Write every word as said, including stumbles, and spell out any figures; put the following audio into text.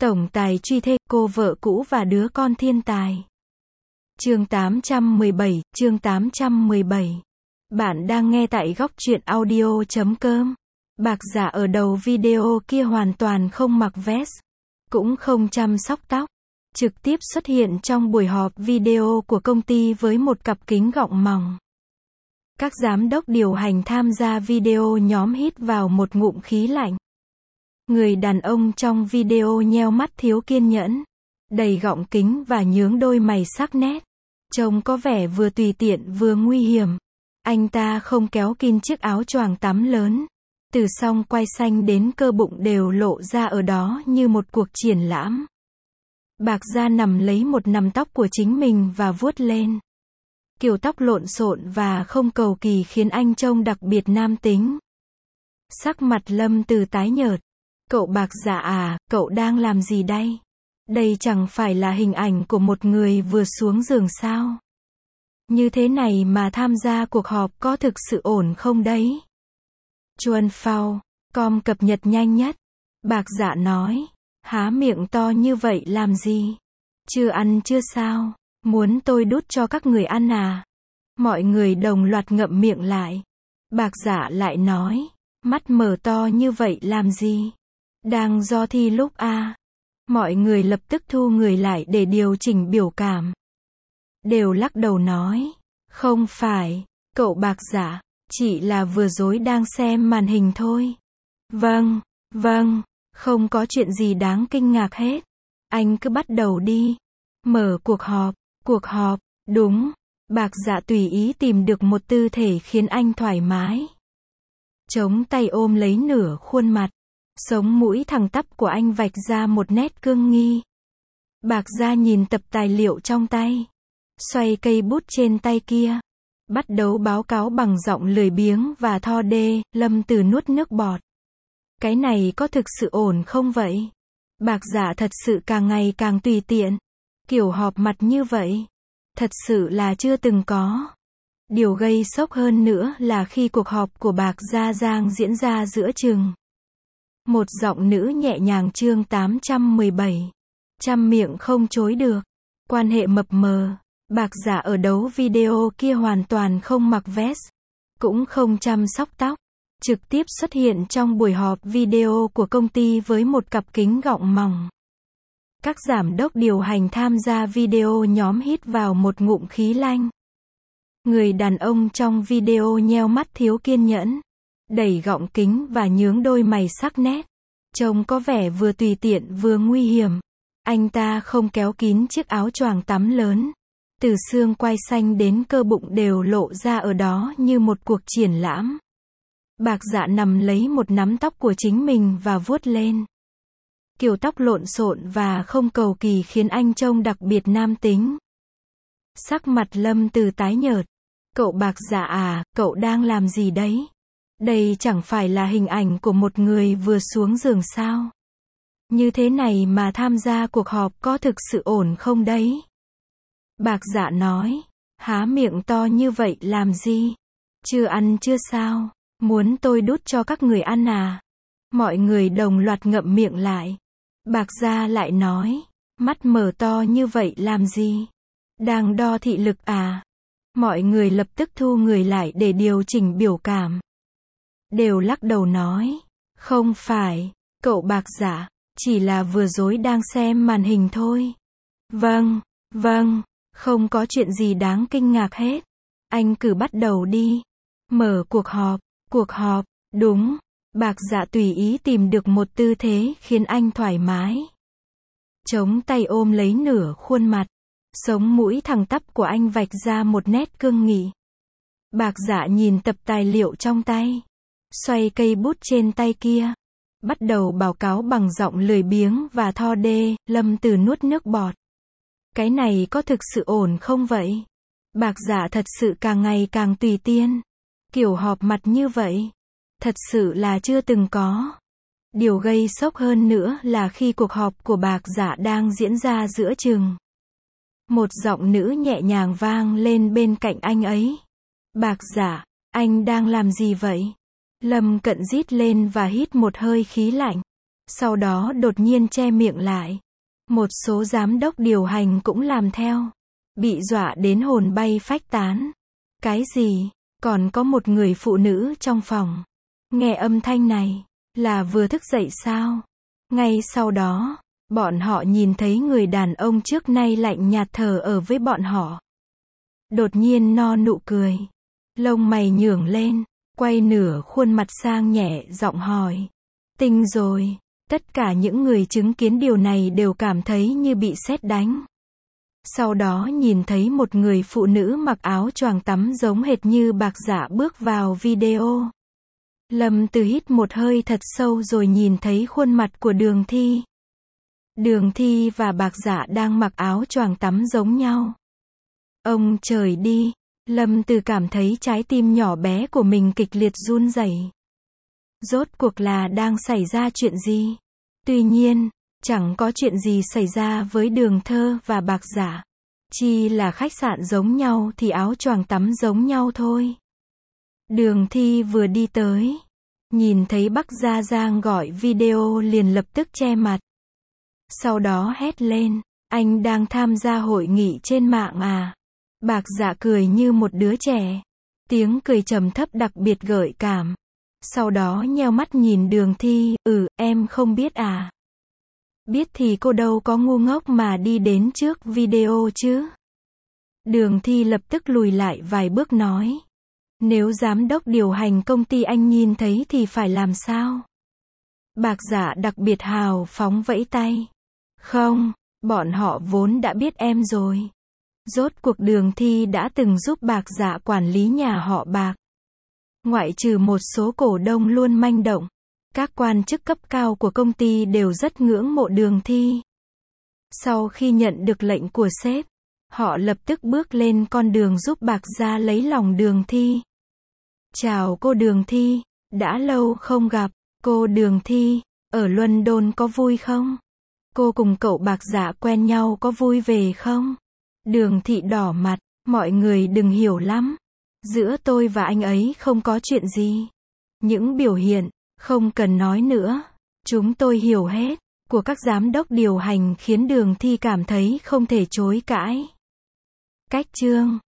Tổng tài truy thê, cô vợ cũ và đứa con thiên tài. Chương tám trăm mười bảy, chương tám trăm mười bảy. Bạn đang nghe tại góc truyện audio chấm com. Bạc giả ở đầu video kia hoàn toàn không mặc vest, cũng không chăm sóc tóc, trực tiếp xuất hiện trong buổi họp video của công ty với một cặp kính gọng mỏng. Các giám đốc điều hành tham gia video nhóm hít vào một ngụm khí lạnh. Người đàn ông trong video nheo mắt thiếu kiên nhẫn, đầy gọng kính và nhướng đôi mày sắc nét, trông có vẻ vừa tùy tiện vừa nguy hiểm. Anh ta không kéo kín chiếc áo choàng tắm lớn, từ song quai xanh đến cơ bụng đều lộ ra ở đó như một cuộc triển lãm. Bạc da nằm lấy một nắm tóc của chính mình và vuốt lên. Kiểu tóc lộn xộn và không cầu kỳ khiến anh trông đặc biệt nam tính. Sắc mặt Lâm Từ tái nhợt. Cậu Bạc dạ à, cậu đang làm gì đây? Đây chẳng phải là hình ảnh của một người vừa xuống giường sao? Như thế này mà tham gia cuộc họp có thực sự ổn không đấy? Chuan Phao, com cập nhật nhanh nhất. Bạc dạ nói, há miệng to như vậy làm gì? Chưa ăn chưa sao? Muốn tôi đút cho các người ăn à? Mọi người đồng loạt ngậm miệng lại. Bạc dạ lại nói, mắt mở to như vậy làm gì? Đang do thi lúc à? Mọi người lập tức thu người lại để điều chỉnh biểu cảm. Đều lắc đầu nói, không phải, cậu Bạc dạ, chỉ là vừa rồi đang xem màn hình thôi. Vâng, vâng, không có chuyện gì đáng kinh ngạc hết. Anh cứ bắt đầu đi. Mở cuộc họp, cuộc họp, đúng. Bạc dạ tùy ý tìm được một tư thể khiến anh thoải mái. Chống tay ôm lấy nửa khuôn mặt. Sống mũi thẳng tắp của anh vạch ra một nét cương nghi. Bạc da nhìn tập tài liệu trong tay. Xoay cây bút trên tay kia. Bắt đầu báo cáo bằng giọng lười biếng và tho đê. Lâm Từ nuốt nước bọt. Cái này có thực sự ổn không vậy? Bạc giả thật sự càng ngày càng tùy tiện. Kiểu họp mặt như vậy. Thật sự là chưa từng có. Điều gây sốc hơn nữa là khi cuộc họp của Bạc Gia Giang diễn ra giữa chừng. Một giọng nữ nhẹ nhàng chương tám trăm mười bảy. Trăm miệng không chối được. Quan hệ mập mờ. Bạc giả ở đấu video kia hoàn toàn không mặc vest, cũng không chăm sóc tóc, trực tiếp xuất hiện trong buổi họp video của công ty với một cặp kính gọng mỏng. Các giám đốc điều hành tham gia video nhóm hít vào một ngụm khí lạnh. Người đàn ông trong video nheo mắt thiếu kiên nhẫn, đầy gọng kính và nhướng đôi mày sắc nét, trông có vẻ vừa tùy tiện vừa nguy hiểm. Anh ta không kéo kín chiếc áo choàng tắm lớn, từ xương quai xanh đến cơ bụng đều lộ ra ở đó như một cuộc triển lãm. Bạc dạ nằm lấy một nắm tóc của chính mình và vuốt lên. Kiểu tóc lộn xộn và không cầu kỳ khiến anh trông đặc biệt nam tính. Sắc mặt Lâm Từ tái nhợt. Cậu Bạc dạ à, cậu đang làm gì đấy? Đây chẳng phải là hình ảnh của một người vừa xuống giường sao? Như thế này mà tham gia cuộc họp có thực sự ổn không đấy? Bạc dạ nói, há miệng to như vậy làm gì? Chưa ăn chưa sao? Muốn tôi đút cho các người ăn à? Mọi người đồng loạt ngậm miệng lại. Bạc gia lại nói, mắt mở to như vậy làm gì? Đang đo thị lực à? Mọi người lập tức thu người lại để điều chỉnh biểu cảm. Đều lắc đầu nói, không phải, cậu Bạc dạ, chỉ là vừa rồi đang xem màn hình thôi. Vâng, vâng, không có chuyện gì đáng kinh ngạc hết. Anh cứ bắt đầu đi. Mở cuộc họp, cuộc họp, đúng. Bạc dạ tùy ý tìm được một tư thế khiến anh thoải mái. Chống tay ôm lấy nửa khuôn mặt. Sống mũi thẳng tắp của anh vạch ra một nét cương nghị. Bạc dạ nhìn tập tài liệu trong tay. Xoay cây bút trên tay kia. Bắt đầu báo cáo bằng giọng lười biếng và tho đê. Lâm Từ nuốt nước bọt. Cái này có thực sự ổn không vậy? Bạc dạ thật sự càng ngày càng tùy tiện. Kiểu họp mặt như vậy. Thật sự là chưa từng có. Điều gây sốc hơn nữa là khi cuộc họp của Bạc dạ đang diễn ra giữa chừng. Một giọng nữ nhẹ nhàng vang lên bên cạnh anh ấy. Bạc dạ, anh đang làm gì vậy? Lâm Cận rít lên và hít một hơi khí lạnh. Sau đó đột nhiên che miệng lại. Một số giám đốc điều hành cũng làm theo. Bị dọa đến hồn bay phách tán. Cái gì? Còn có một người phụ nữ trong phòng. Nghe âm thanh này, là vừa thức dậy sao? Ngay sau đó, bọn họ nhìn thấy người đàn ông trước nay lạnh nhạt thờ ở với bọn họ. Đột nhiên no nụ cười. Lông mày nhướng lên, quay nửa khuôn mặt sang nhẹ giọng hỏi. Tinh rồi. Tất cả những người chứng kiến điều này đều cảm thấy như bị sét đánh. Sau đó nhìn thấy một người phụ nữ mặc áo choàng tắm giống hệt như Bạc Dạ bước vào video. Lâm Từ hít một hơi thật sâu rồi nhìn thấy khuôn mặt của Đường Thi. Đường Thi và Bạc Dạ đang mặc áo choàng tắm giống nhau. Ông trời đi, Lâm Từ cảm thấy trái tim nhỏ bé của mình kịch liệt run rẩy. Rốt cuộc là đang xảy ra chuyện gì? Tuy nhiên, chẳng có chuyện gì xảy ra với Đường Thơ và Bạc Dạ. Chỉ là khách sạn giống nhau thì áo choàng tắm giống nhau thôi. Đường Thi vừa đi tới, nhìn thấy Bắc Gia Giang gọi video liền lập tức che mặt. Sau đó hét lên, anh đang tham gia hội nghị trên mạng à? Bạc Dạ cười như một đứa trẻ. Tiếng cười trầm thấp đặc biệt gợi cảm. Sau đó nheo mắt nhìn Đường Thi, ừ, em không biết à? Biết thì cô đâu có ngu ngốc mà đi đến trước video chứ. Đường Thi lập tức lùi lại vài bước nói. Nếu giám đốc điều hành công ty anh nhìn thấy thì phải làm sao? Bạc Dạ đặc biệt hào phóng vẫy tay. Không, bọn họ vốn đã biết em rồi. Rốt cuộc Đường Thi đã từng giúp Bạc Dạ quản lý nhà họ Bạc. Ngoại trừ một số cổ đông luôn manh động, các quan chức cấp cao của công ty đều rất ngưỡng mộ Đường Thi. Sau khi nhận được lệnh của sếp, họ lập tức bước lên con đường giúp Bạc Gia lấy lòng Đường Thi. Chào cô Đường Thi, đã lâu không gặp. Cô Đường Thi, ở London có vui không? Cô cùng cậu Bạc Dạ quen nhau có vui về không? Đường Thị đỏ mặt, mọi người đừng hiểu lắm. Giữa tôi và anh ấy không có chuyện gì. Những biểu hiện, không cần nói nữa. Chúng tôi hiểu hết, của các giám đốc điều hành khiến Đường Thi cảm thấy không thể chối cãi. Cách chương